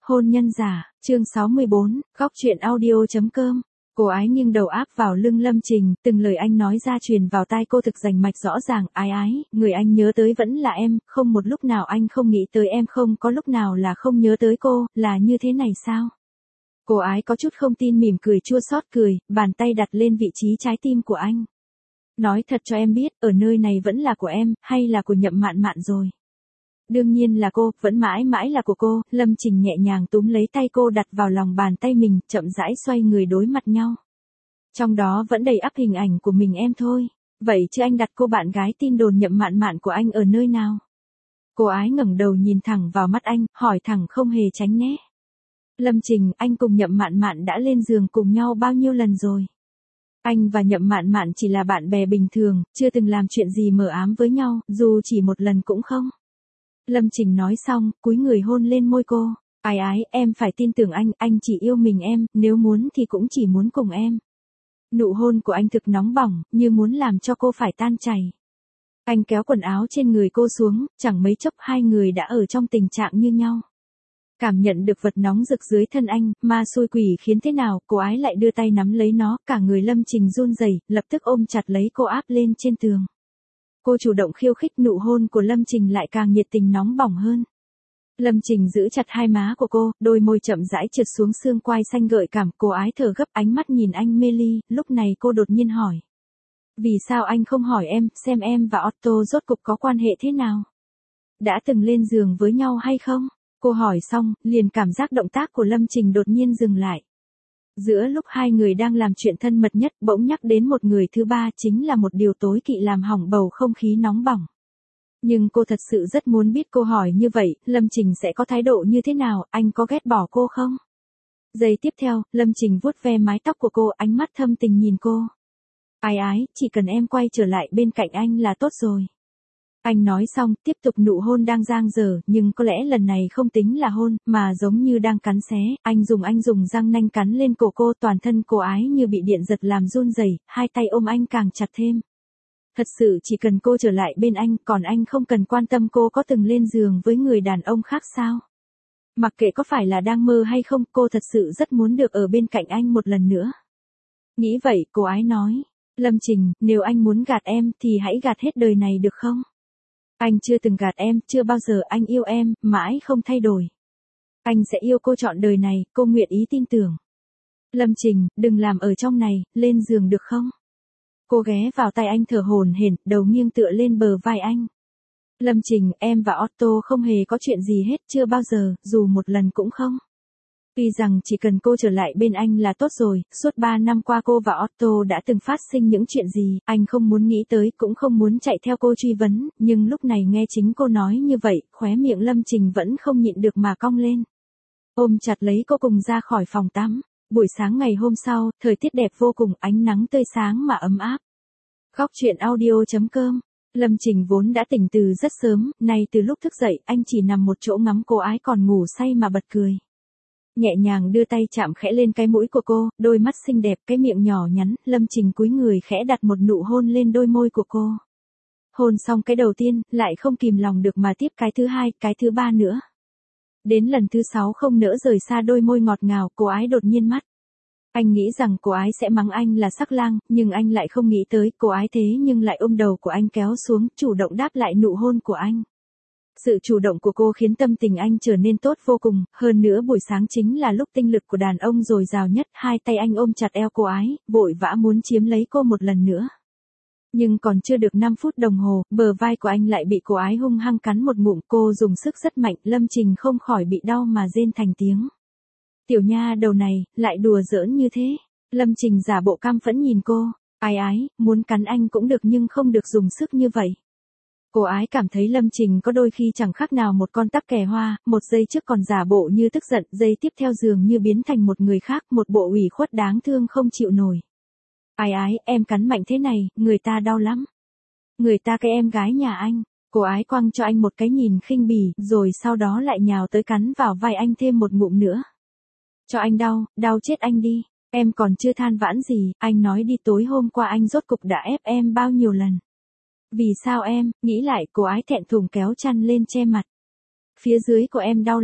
Hôn nhân giả, chương 64, góc truyện audio.com. Cô ái nghiêng đầu áp vào lưng Lâm Trình, từng lời anh nói ra truyền vào tai cô thực rành mạch rõ ràng. Ái ái, người anh nhớ tới vẫn là em, không một lúc nào anh không nghĩ tới em, không có lúc nào là không nhớ tới cô, là như thế này sao? Cô ái có chút không tin mỉm cười chua xót cười, bàn tay đặt lên vị trí trái tim của anh. Nói thật cho em biết, ở nơi này vẫn là của em, hay là của Nhậm Mạn Mạn rồi? Đương nhiên là cô, vẫn mãi mãi là của cô. Lâm Trình nhẹ nhàng túm lấy tay cô đặt vào lòng bàn tay mình, chậm rãi xoay người đối mặt nhau. Trong đó vẫn đầy ắp hình ảnh của mình em thôi. Vậy chứ anh đặt cô bạn gái tin đồn Nhậm Mạn Mạn của anh ở nơi nào? Cô ái ngẩng đầu nhìn thẳng vào mắt anh, hỏi thẳng không hề tránh né. Lâm Trình, anh cùng Nhậm Mạn Mạn đã lên giường cùng nhau bao nhiêu lần rồi? Anh và Nhậm Mạn Mạn chỉ là bạn bè bình thường, chưa từng làm chuyện gì mờ ám với nhau, dù chỉ một lần cũng không. Lâm Trình nói xong, cúi người hôn lên môi cô. Ái ái, em phải tin tưởng anh chỉ yêu mình em, nếu muốn thì cũng chỉ muốn cùng em. Nụ hôn của anh thực nóng bỏng, như muốn làm cho cô phải tan chảy. Anh kéo quần áo trên người cô xuống, chẳng mấy chốc hai người đã ở trong tình trạng như nhau. Cảm nhận được vật nóng rực dưới thân anh, ma xui quỷ khiến thế nào, cô ái lại đưa tay nắm lấy nó, cả người Lâm Trình run rẩy, lập tức ôm chặt lấy cô áp lên trên tường. Cô chủ động khiêu khích, nụ hôn của Lâm Trình lại càng nhiệt tình nóng bỏng hơn. Lâm Trình giữ chặt hai má của cô, đôi môi chậm rãi trượt xuống xương quai xanh gợi cảm, cô ái thở gấp, ánh mắt nhìn anh mê ly, lúc này cô đột nhiên hỏi. Vì sao anh không hỏi em, xem em và Otto rốt cục có quan hệ thế nào? Đã từng lên giường với nhau hay không? Cô hỏi xong, liền cảm giác động tác của Lâm Trình đột nhiên dừng lại. Giữa lúc hai người đang làm chuyện thân mật nhất, bỗng nhắc đến một người thứ ba, chính là một điều tối kỵ làm hỏng bầu không khí nóng bỏng. Nhưng cô thật sự rất muốn biết cô hỏi như vậy, Lâm Trình sẽ có thái độ như thế nào, anh có ghét bỏ cô không? Giây tiếp theo, Lâm Trình vuốt ve mái tóc của cô, ánh mắt thâm tình nhìn cô. Ái ái, chỉ cần em quay trở lại bên cạnh anh là tốt rồi. Anh nói xong, tiếp tục nụ hôn đang dang dở, nhưng có lẽ lần này không tính là hôn, mà giống như đang cắn xé. Anh dùng răng nanh cắn lên cổ cô, toàn thân cô ái như bị điện giật làm run rẩy, hai tay ôm anh càng chặt thêm. Thật sự chỉ cần cô trở lại bên anh, còn anh không cần quan tâm cô có từng lên giường với người đàn ông khác sao? Mặc kệ có phải là đang mơ hay không, cô thật sự rất muốn được ở bên cạnh anh một lần nữa. Nghĩ vậy, cô ái nói. Lâm Trình, nếu anh muốn gạt em, thì hãy gạt hết đời này được không? Anh chưa từng gạt em, chưa bao giờ anh yêu em, mãi không thay đổi. Anh sẽ yêu cô trọn đời này, cô nguyện ý tin tưởng. Lâm Trình, đừng làm ở trong này, lên giường được không? Cô ghé vào tay anh thở hổn hển, đầu nghiêng tựa lên bờ vai anh. Lâm Trình, em và Otto không hề có chuyện gì hết, chưa bao giờ, dù một lần cũng không. Tuy rằng chỉ cần cô trở lại bên anh là tốt rồi, suốt 3 năm qua cô và Otto đã từng phát sinh những chuyện gì, anh không muốn nghĩ tới, cũng không muốn chạy theo cô truy vấn, nhưng lúc này nghe chính cô nói như vậy, khóe miệng Lâm Trình vẫn không nhịn được mà cong lên. Ôm chặt lấy cô cùng ra khỏi phòng tắm. Buổi sáng ngày hôm sau, thời tiết đẹp vô cùng, ánh nắng tươi sáng mà ấm áp. Góc truyện audio.com. Lâm Trình vốn đã tỉnh từ rất sớm, nay từ lúc thức dậy, anh chỉ nằm một chỗ ngắm cô ái còn ngủ say mà bật cười. Nhẹ nhàng đưa tay chạm khẽ lên cái mũi của cô, đôi mắt xinh đẹp, cái miệng nhỏ nhắn, Lâm Trình cúi người khẽ đặt một nụ hôn lên đôi môi của cô. Hôn xong cái đầu tiên, lại không kìm lòng được mà tiếp cái thứ hai, cái thứ ba nữa. Đến lần thứ 6 không nỡ rời xa đôi môi ngọt ngào, cô ái đột nhiên mắt. Anh nghĩ rằng cô ái sẽ mắng anh là sắc lang, nhưng anh lại không nghĩ tới, cô ái thế nhưng lại ôm đầu của anh kéo xuống, chủ động đáp lại nụ hôn của anh. Sự chủ động của cô khiến tâm tình anh trở nên tốt vô cùng, hơn nữa buổi sáng chính là lúc tinh lực của đàn ông dồi dào nhất, hai tay anh ôm chặt eo cô ái, vội vã muốn chiếm lấy cô một lần nữa. Nhưng còn chưa được 5 phút đồng hồ, bờ vai của anh lại bị cô ái hung hăng cắn một ngụm, cô dùng sức rất mạnh, Lâm Trình không khỏi bị đau mà rên thành tiếng. Tiểu nha đầu này, lại đùa giỡn như thế. Lâm Trình giả bộ cam phẫn nhìn cô. Ái ái, muốn cắn anh cũng được nhưng không được dùng sức như vậy. Cô ái cảm thấy Lâm Trình có đôi khi chẳng khác nào một con tắc kè hoa, một giây trước còn giả bộ như tức giận, giây tiếp theo dường như biến thành một người khác, một bộ ủy khuất đáng thương không chịu nổi. Ái ái, em cắn mạnh thế này, người ta đau lắm. Người ta cái em gái nhà anh. Cô ái quăng cho anh một cái nhìn khinh bỉ, rồi sau đó lại nhào tới cắn vào vai anh thêm một ngụm nữa. Cho anh đau, đau chết anh đi. Em còn chưa than vãn gì, anh nói đi tối hôm qua anh rốt cục đã ép em bao nhiêu lần. Vì sao em, nghĩ lại cô ái thẹn thùng kéo chăn lên che mặt. Phía dưới của em đau lắm.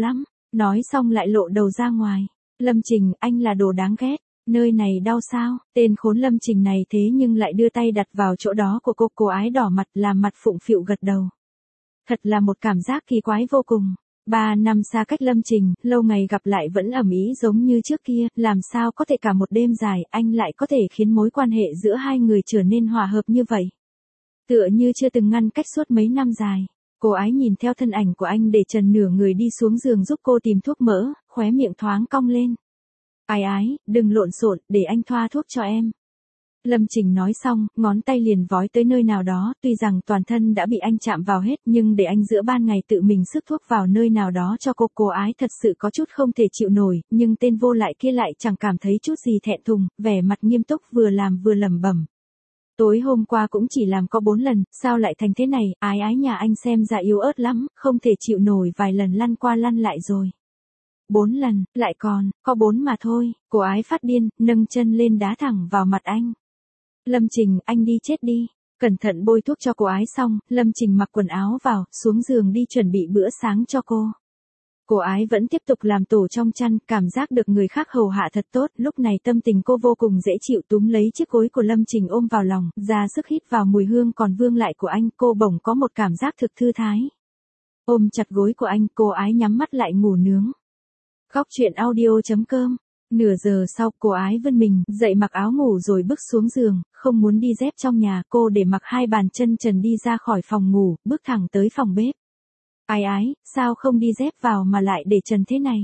Nói xong lại lộ đầu ra ngoài. Lâm Trình, anh là đồ đáng ghét. Nơi này đau sao? Tên khốn Lâm Trình này thế nhưng lại đưa tay đặt vào chỗ đó của cô ái đỏ mặt làm mặt phụng phịu gật đầu. Thật là một cảm giác kỳ quái vô cùng. 3 năm xa cách Lâm Trình, lâu ngày gặp lại vẫn ầm ĩ giống như trước kia, làm sao có thể cả một đêm dài anh lại có thể khiến mối quan hệ giữa hai người trở nên hòa hợp như vậy. Tựa như chưa từng ngăn cách suốt mấy năm dài. Cô ái nhìn theo thân ảnh của anh để trần nửa người đi xuống giường giúp cô tìm thuốc mỡ, khóe miệng thoáng cong lên. Ái ái, đừng lộn xộn, để anh thoa thuốc cho em. Lâm Trình nói xong, ngón tay liền vói tới nơi nào đó, tuy rằng toàn thân đã bị anh chạm vào hết nhưng để anh giữa ban ngày tự mình sức thuốc vào nơi nào đó cho cô ái thật sự có chút không thể chịu nổi, nhưng tên vô lại kia lại chẳng cảm thấy chút gì thẹn thùng, vẻ mặt nghiêm túc vừa làm vừa lẩm bẩm. Tối hôm qua cũng chỉ làm có 4 lần, sao lại thành thế này, ái ái nhà anh xem ra yếu ớt lắm, không thể chịu nổi vài lần lăn qua lăn lại rồi. 4 lần, lại còn, có 4 mà thôi, cô ái phát điên, nâng chân lên đá thẳng vào mặt anh. Lâm Trình, anh đi chết đi. Cẩn thận bôi thuốc cho cô ái xong, Lâm Trình mặc quần áo vào, xuống giường đi chuẩn bị bữa sáng cho cô. Cô ái vẫn tiếp tục làm tổ trong chăn, cảm giác được người khác hầu hạ thật tốt, lúc này tâm tình cô vô cùng dễ chịu túm lấy chiếc gối của Lâm Trình ôm vào lòng, ra sức hít vào mùi hương còn vương lại của anh, cô bỗng có một cảm giác thực thư thái. Ôm chặt gối của anh, cô ái nhắm mắt lại ngủ nướng. Góc truyện audio.com. Nửa giờ sau, cô ái vươn mình, dậy mặc áo ngủ rồi bước xuống giường, không muốn đi dép trong nhà, cô để mặc 2 bàn chân trần đi ra khỏi phòng ngủ, bước thẳng tới phòng bếp. Ái ái, sao không đi dép vào mà lại để trần thế này?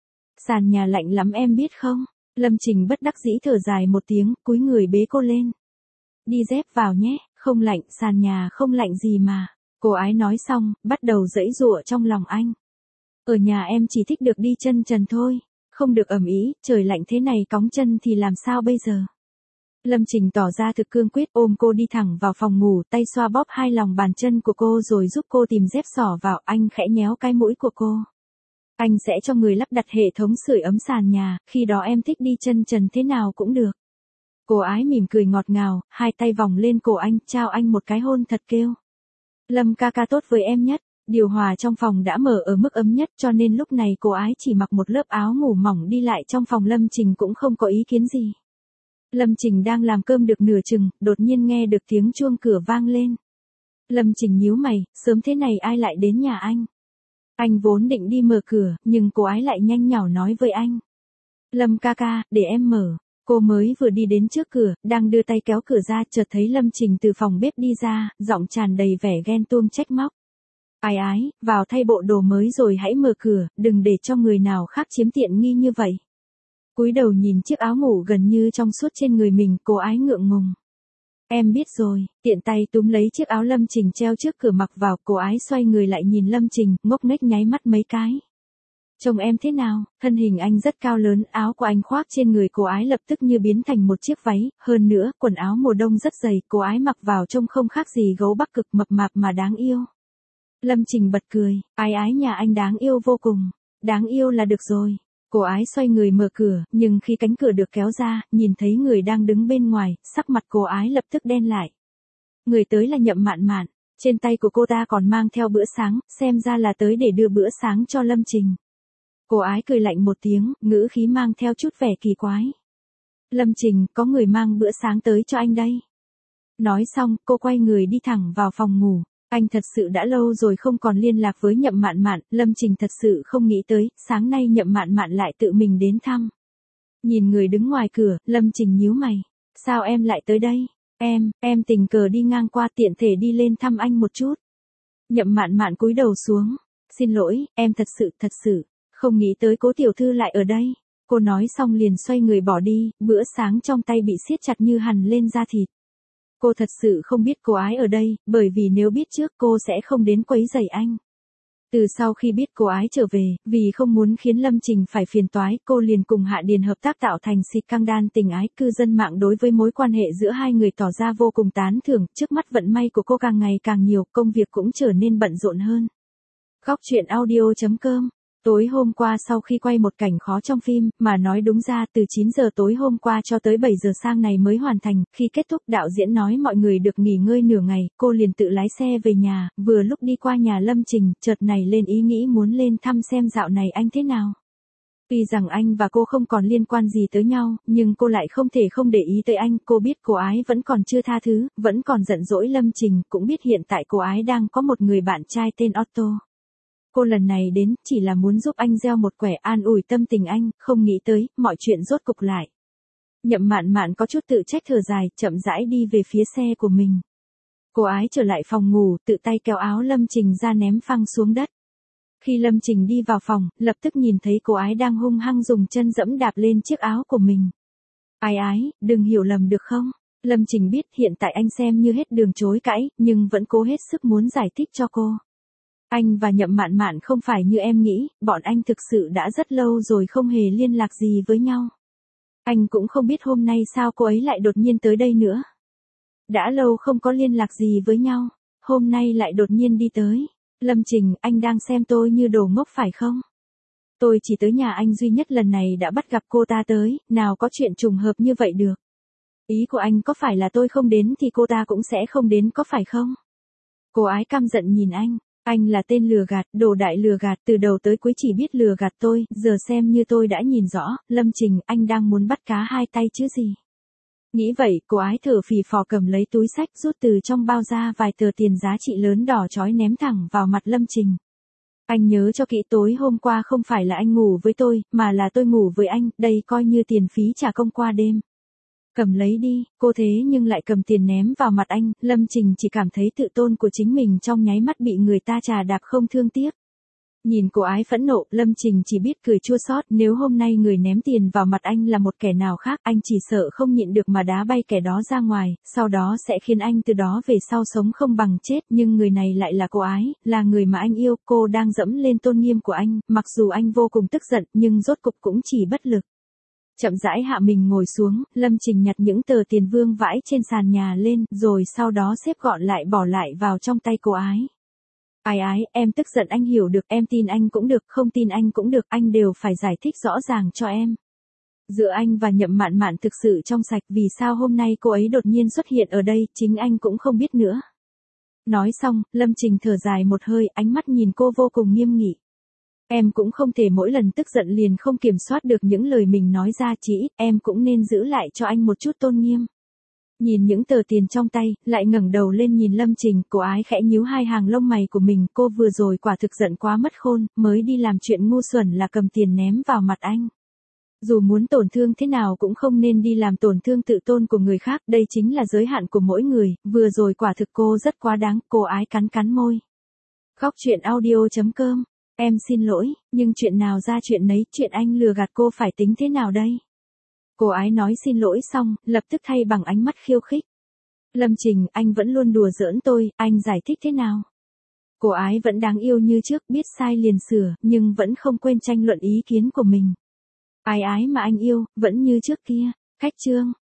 Sàn nhà lạnh lắm em biết không? Lâm Trình bất đắc dĩ thở dài một tiếng, cúi người bế cô lên. Đi dép vào nhé, không lạnh, sàn nhà không lạnh gì mà. Cô ái nói xong, bắt đầu giãy giụa trong lòng anh. Ở nhà em chỉ thích được đi chân trần thôi. Không được ầm ĩ, trời lạnh thế này cóng chân thì làm sao bây giờ? Lâm Trình tỏ ra thực cương quyết ôm cô đi thẳng vào phòng ngủ, tay xoa bóp 2 lòng bàn chân của cô rồi giúp cô tìm dép xỏ vào, anh khẽ nhéo cái mũi của cô. Anh sẽ cho người lắp đặt hệ thống sưởi ấm sàn nhà, khi đó em thích đi chân trần thế nào cũng được. Cô ái mỉm cười ngọt ngào, 2 tay vòng lên cổ anh, trao anh một cái hôn thật kêu. Lâm ca ca tốt với em nhất. Điều hòa trong phòng đã mở ở mức ấm nhất cho nên lúc này cô ái chỉ mặc một lớp áo ngủ mỏng đi lại trong phòng Lâm Trình cũng không có ý kiến gì. Lâm Trình đang làm cơm được nửa chừng, đột nhiên nghe được tiếng chuông cửa vang lên. Lâm Trình nhíu mày, sớm thế này ai lại đến nhà anh? Anh vốn định đi mở cửa, nhưng cô ái lại nhanh nhảu nói với anh. Lâm ca ca, để em mở. Cô mới vừa đi đến trước cửa, đang đưa tay kéo cửa ra, chợt thấy Lâm Trình từ phòng bếp đi ra, giọng tràn đầy vẻ ghen tuông trách móc. Ái ái, vào thay bộ đồ mới rồi hãy mở cửa, đừng để cho người nào khác chiếm tiện nghi như vậy. Cúi đầu nhìn chiếc áo ngủ gần như trong suốt trên người mình, cô ái ngượng ngùng. Em biết rồi, tiện tay túm lấy chiếc áo Lâm Trình treo trước cửa mặc vào, cô ái xoay người lại nhìn Lâm Trình, ngốc nghếch nháy mắt mấy cái. Trông em thế nào? Thân hình anh rất cao lớn, áo của anh khoác trên người cô ái lập tức như biến thành một chiếc váy, hơn nữa, quần áo mùa đông rất dày, cô ái mặc vào trông không khác gì gấu Bắc Cực mập mạp mà đáng yêu. Lâm Trình bật cười, ái ái nhà anh đáng yêu vô cùng, đáng yêu là được rồi. Cô ái xoay người mở cửa, nhưng khi cánh cửa được kéo ra, nhìn thấy người đang đứng bên ngoài, sắc mặt cô ái lập tức đen lại. Người tới là Nhậm Mạn Mạn, trên tay của cô ta còn mang theo bữa sáng, xem ra là tới để đưa bữa sáng cho Lâm Trình. Cô ái cười lạnh một tiếng, ngữ khí mang theo chút vẻ kỳ quái. Lâm Trình, có người mang bữa sáng tới cho anh đây. Nói xong, cô quay người đi thẳng vào phòng ngủ. Anh thật sự đã lâu rồi không còn liên lạc với Nhậm Mạn Mạn, Lâm Trình thật sự không nghĩ tới, sáng nay Nhậm Mạn Mạn lại tự mình đến thăm. Nhìn người đứng ngoài cửa, Lâm Trình nhíu mày. Sao em lại tới đây? Em tình cờ đi ngang qua tiện thể đi lên thăm anh một chút. Nhậm Mạn Mạn cúi đầu xuống. Xin lỗi, em thật sự, không nghĩ tới Cố tiểu thư lại ở đây. Cô nói xong liền xoay người bỏ đi, bữa sáng trong tay bị siết chặt như hằn lên da thịt. Cô thật sự không biết cô ái ở đây, bởi vì nếu biết trước cô sẽ không đến quấy rầy anh. Từ sau khi biết cô ái trở về, vì không muốn khiến Lâm Trình phải phiền toái, cô liền cùng Hạ Điền hợp tác tạo thành xịt căng đan tình ái. Cư dân mạng đối với mối quan hệ giữa hai người tỏ ra vô cùng tán thưởng, trước mắt vận may của cô càng ngày càng nhiều, công việc cũng trở nên bận rộn hơn. Góc truyện audio.com Tối hôm qua sau khi quay một cảnh khó trong phim, mà nói đúng ra từ 9 giờ tối hôm qua cho tới 7 giờ sáng này mới hoàn thành, khi kết thúc đạo diễn nói mọi người được nghỉ ngơi nửa ngày, cô liền tự lái xe về nhà, vừa lúc đi qua nhà Lâm Trình, chợt nảy lên ý nghĩ muốn lên thăm xem dạo này anh thế nào. Tuy rằng anh và cô không còn liên quan gì tới nhau, nhưng cô lại không thể không để ý tới anh, cô biết cô ái vẫn còn chưa tha thứ, vẫn còn giận dỗi Lâm Trình, cũng biết hiện tại cô ái đang có một người bạn trai tên Otto. Cô lần này đến, chỉ là muốn giúp anh gieo một quẻ an ủi tâm tình anh, không nghĩ tới, mọi chuyện rốt cục lại. Nhậm Mạn Mạn có chút tự trách thở dài, chậm rãi đi về phía xe của mình. Cô ái trở lại phòng ngủ, tự tay kéo áo Lâm Trình ra ném phăng xuống đất. Khi Lâm Trình đi vào phòng, lập tức nhìn thấy cô ái đang hung hăng dùng chân dẫm đạp lên chiếc áo của mình. Ái ái, đừng hiểu lầm được không? Lâm Trình biết hiện tại anh xem như hết đường chối cãi, nhưng vẫn cố hết sức muốn giải thích cho cô. Anh và Nhậm Mạn Mạn không phải như em nghĩ, bọn anh thực sự đã rất lâu rồi không hề liên lạc gì với nhau. Anh cũng không biết hôm nay sao cô ấy lại đột nhiên tới đây nữa. Đã lâu không có liên lạc gì với nhau, hôm nay lại đột nhiên đi tới. Lâm Trình, anh đang xem tôi như đồ ngốc phải không? Tôi chỉ tới nhà anh duy nhất lần này đã bắt gặp cô ta tới, nào có chuyện trùng hợp như vậy được. Ý của anh có phải là tôi không đến thì cô ta cũng sẽ không đến có phải không? Cô ái căm giận nhìn anh là tên lừa gạt, đồ đại lừa gạt, từ đầu tới cuối chỉ biết lừa gạt tôi, giờ xem như tôi đã nhìn rõ, Lâm Trình, anh đang muốn bắt cá hai tay chứ gì. Nghĩ vậy, cô ái thở phì phò cầm lấy túi sách rút từ trong bao ra vài tờ tiền giá trị lớn đỏ chói ném thẳng vào mặt Lâm Trình. Anh nhớ cho kỹ tối hôm qua không phải là anh ngủ với tôi, mà là tôi ngủ với anh, đây coi như tiền phí trả công qua đêm. Cầm lấy đi, cô thế nhưng lại cầm tiền ném vào mặt anh, Lâm Trình chỉ cảm thấy tự tôn của chính mình trong nháy mắt bị người ta chà đạp không thương tiếc. Nhìn cô ái phẫn nộ, Lâm Trình chỉ biết cười chua xót, nếu hôm nay người ném tiền vào mặt anh là một kẻ nào khác, anh chỉ sợ không nhịn được mà đá bay kẻ đó ra ngoài, sau đó sẽ khiến anh từ đó về sau sống không bằng chết, nhưng người này lại là cô ái, là người mà anh yêu, cô đang dẫm lên tôn nghiêm của anh, mặc dù anh vô cùng tức giận, nhưng rốt cục cũng chỉ bất lực. Chậm rãi hạ mình ngồi xuống, Lâm Trình nhặt những tờ tiền vương vãi trên sàn nhà lên, rồi sau đó xếp gọn lại bỏ lại vào trong tay cô ái. Ái ái, em tức giận anh hiểu được, em tin anh cũng được, không tin anh cũng được, anh đều phải giải thích rõ ràng cho em. Giữa anh và Nhậm Mạn Mạn thực sự trong sạch, vì sao hôm nay cô ấy đột nhiên xuất hiện ở đây, chính anh cũng không biết nữa. Nói xong, Lâm Trình thở dài một hơi, ánh mắt nhìn cô vô cùng nghiêm nghị. Em cũng không thể mỗi lần tức giận liền không kiểm soát được những lời mình nói ra, chỉ ít em cũng nên giữ lại cho anh một chút tôn nghiêm. Nhìn những tờ tiền trong tay, lại ngẩng đầu lên nhìn Lâm Trình, cô ái khẽ nhíu hai hàng lông mày của mình, cô vừa rồi quả thực giận quá mất khôn, mới đi làm chuyện ngu xuẩn là cầm tiền ném vào mặt anh. Dù muốn tổn thương thế nào cũng không nên đi làm tổn thương tự tôn của người khác, đây chính là giới hạn của mỗi người, vừa rồi quả thực cô rất quá đáng, cô ái cắn cắn môi. Khóc chuyện audio.com. Em xin lỗi, nhưng chuyện nào ra chuyện nấy, chuyện anh lừa gạt cô phải tính thế nào đây? Cô ái nói xin lỗi xong, lập tức thay bằng ánh mắt khiêu khích. Lâm Trình, anh vẫn luôn đùa giỡn tôi, anh giải thích thế nào? Cô ái vẫn đáng yêu như trước, biết sai liền sửa, nhưng vẫn không quên tranh luận ý kiến của mình. Ái ái mà anh yêu, vẫn như trước kia. Khách chương.